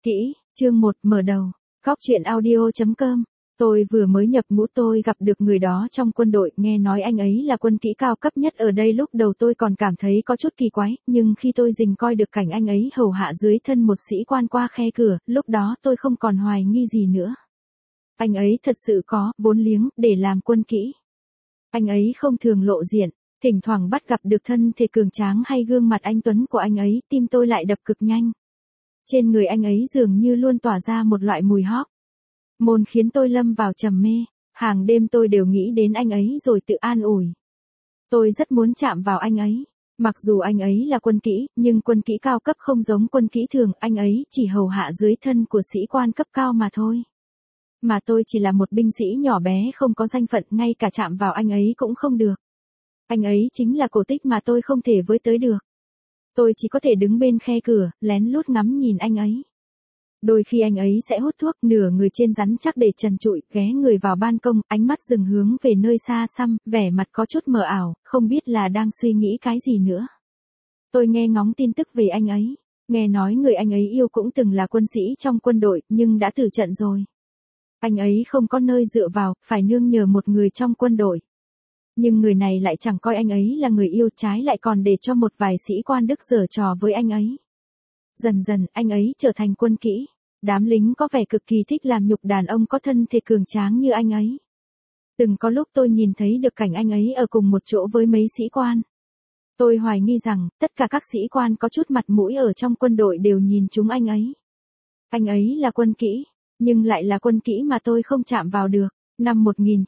Kỹ, chương 1 mở đầu. Góc truyện audio.com. Tôi vừa mới nhập ngũ, tôi gặp được người đó trong quân đội, nghe nói anh ấy là quân kỹ cao cấp nhất ở đây. Lúc đầu tôi còn cảm thấy có chút kỳ quái, nhưng khi tôi rình coi được cảnh anh ấy hầu hạ dưới thân một sĩ quan qua khe cửa, lúc đó tôi không còn hoài nghi gì nữa. Anh ấy thật sự có vốn liếng để làm quân kỹ. Anh ấy không thường lộ diện, thỉnh thoảng bắt gặp được thân thể cường tráng hay gương mặt anh tuấn của anh ấy, tim tôi lại đập cực nhanh. Trên người anh ấy dường như luôn tỏa ra một loại mùi hóp môn khiến tôi lâm vào trầm mê. Hàng đêm tôi đều nghĩ đến anh ấy rồi tự an ủi. Tôi rất muốn chạm vào anh ấy. Mặc dù anh ấy là quân kỹ, nhưng quân kỹ cao cấp không giống quân kỹ thường, anh ấy chỉ hầu hạ dưới thân của sĩ quan cấp cao mà thôi. Mà tôi chỉ là một binh sĩ nhỏ bé không có danh phận, ngay cả chạm vào anh ấy cũng không được. Anh ấy chính là cổ tích mà tôi không thể với tới được. Tôi chỉ có thể đứng bên khe cửa, lén lút ngắm nhìn anh ấy. Đôi khi anh ấy sẽ hút thuốc, nửa người trên rắn chắc để trần trụi, ghé người vào ban công, ánh mắt dừng hướng về nơi xa xăm, vẻ mặt có chút mờ ảo, không biết là đang suy nghĩ cái gì nữa. Tôi nghe ngóng tin tức về anh ấy, nghe nói người anh ấy yêu cũng từng là quân sĩ trong quân đội, nhưng đã từ trận rồi. Anh ấy không có nơi dựa vào, phải nương nhờ một người trong quân đội. Nhưng người này lại chẳng coi anh ấy là người yêu, trái lại còn để cho một vài sĩ quan Đức giở trò với anh ấy. Dần dần, anh ấy trở thành quân kỹ. Đám lính có vẻ cực kỳ thích làm nhục đàn ông có thân thể cường tráng như anh ấy. Từng có lúc tôi nhìn thấy được cảnh anh ấy ở cùng một chỗ với mấy sĩ quan. Tôi hoài nghi rằng, tất cả các sĩ quan có chút mặt mũi ở trong quân đội đều nhìn chúng anh ấy. Anh ấy là quân kỹ, nhưng lại là quân kỹ mà tôi không chạm vào được. Năm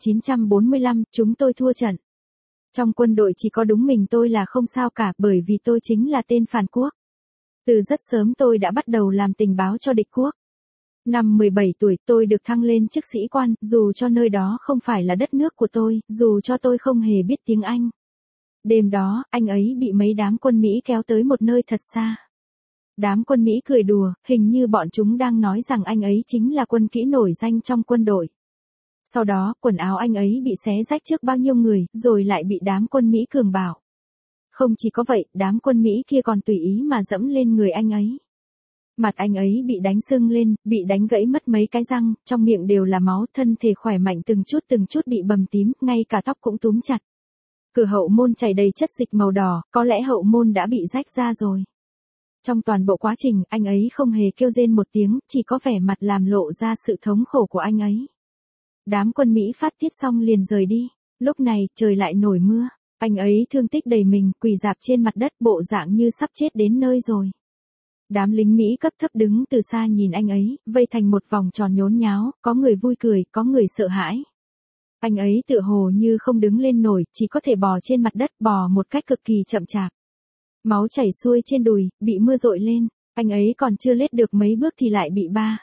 1945, chúng tôi thua trận. Trong quân đội chỉ có đúng mình tôi là không sao cả, bởi vì tôi chính là tên phản quốc. Từ rất sớm tôi đã bắt đầu làm tình báo cho địch quốc. Năm 17 tuổi tôi được thăng lên chức sĩ quan, dù cho nơi đó không phải là đất nước của tôi, dù cho tôi không hề biết tiếng Anh. Đêm đó, anh ấy bị mấy đám quân Mỹ kéo tới một nơi thật xa. Đám quân Mỹ cười đùa, hình như bọn chúng đang nói rằng anh ấy chính là quân kỹ nổi danh trong quân đội. Sau đó, quần áo anh ấy bị xé rách trước bao nhiêu người, rồi lại bị đám quân Mỹ cường bạo. Không chỉ có vậy, đám quân Mỹ kia còn tùy ý mà dẫm lên người anh ấy. Mặt anh ấy bị đánh sưng lên, bị đánh gãy mất mấy cái răng, trong miệng đều là máu, thân thể khỏe mạnh từng chút bị bầm tím, ngay cả tóc cũng túm chặt. Cửa hậu môn chảy đầy chất dịch màu đỏ, có lẽ hậu môn đã bị rách ra rồi. Trong toàn bộ quá trình, anh ấy không hề kêu rên một tiếng, chỉ có vẻ mặt làm lộ ra sự thống khổ của anh ấy. Đám quân Mỹ phát tiết xong liền rời đi. Lúc này, trời lại nổi mưa. Anh ấy thương tích đầy mình, quỳ rạp trên mặt đất, bộ dạng như sắp chết đến nơi rồi. Đám lính Mỹ cấp thấp đứng từ xa nhìn anh ấy, vây thành một vòng tròn nhốn nháo, có người vui cười, có người sợ hãi. Anh ấy tựa hồ như không đứng lên nổi, chỉ có thể bò trên mặt đất, bò một cách cực kỳ chậm chạp. Máu chảy xuôi trên đùi, bị mưa dội lên, anh ấy còn chưa lết được mấy bước thì lại bị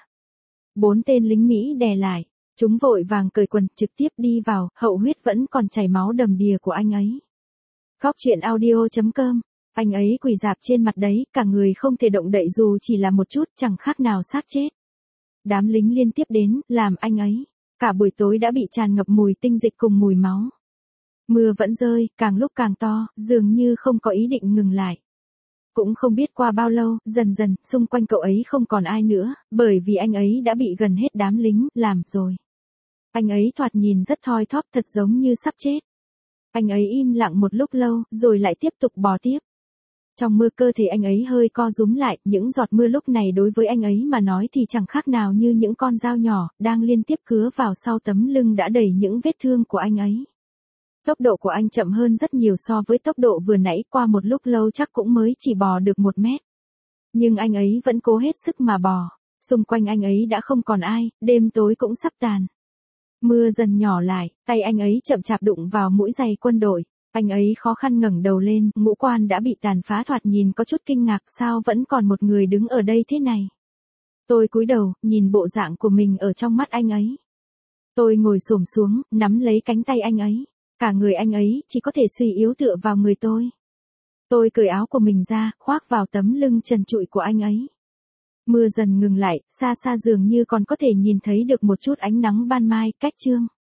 4 tên lính Mỹ đè lại. Chúng vội vàng cởi quần, trực tiếp đi vào, hậu huyết vẫn còn chảy máu đầm đìa của anh ấy. Góc truyện audio.com. Anh ấy quỳ rạp trên mặt đấy, cả người không thể động đậy dù chỉ là một chút, chẳng khác nào xác chết. Đám lính liên tiếp đến, làm anh ấy. Cả buổi tối đã bị tràn ngập mùi tinh dịch cùng mùi máu. Mưa vẫn rơi, càng lúc càng to, dường như không có ý định ngừng lại. Cũng không biết qua bao lâu, dần dần, xung quanh cậu ấy không còn ai nữa, bởi vì anh ấy đã bị gần hết đám lính, làm rồi. Anh ấy thoạt nhìn rất thoi thóp, thật giống như sắp chết. Anh ấy im lặng một lúc lâu, rồi lại tiếp tục bò tiếp. Trong mưa cơ thể anh ấy hơi co rúm lại, những giọt mưa lúc này đối với anh ấy mà nói thì chẳng khác nào như những con dao nhỏ, đang liên tiếp cứa vào sau tấm lưng đã đầy những vết thương của anh ấy. Tốc độ của anh chậm hơn rất nhiều so với tốc độ vừa nãy, qua một lúc lâu chắc cũng mới chỉ bò được 1 mét. Nhưng anh ấy vẫn cố hết sức mà bò. Xung quanh anh ấy đã không còn ai, đêm tối cũng sắp tàn. Mưa dần nhỏ lại, tay anh ấy chậm chạp đụng vào mũi giày quân đội. Anh ấy khó khăn ngẩng đầu lên, ngũ quan đã bị tàn phá, thoạt nhìn có chút kinh ngạc, sao vẫn còn một người đứng ở đây thế này. Tôi cúi đầu, nhìn bộ dạng của mình ở trong mắt anh ấy. Tôi ngồi xổm xuống, nắm lấy cánh tay anh ấy. Cả người anh ấy chỉ có thể suy yếu tựa vào người tôi. Tôi cởi áo của mình ra, khoác vào tấm lưng trần trụi của anh ấy. Mưa dần ngừng lại, xa xa dường như còn có thể nhìn thấy được một chút ánh nắng ban mai, cách trương.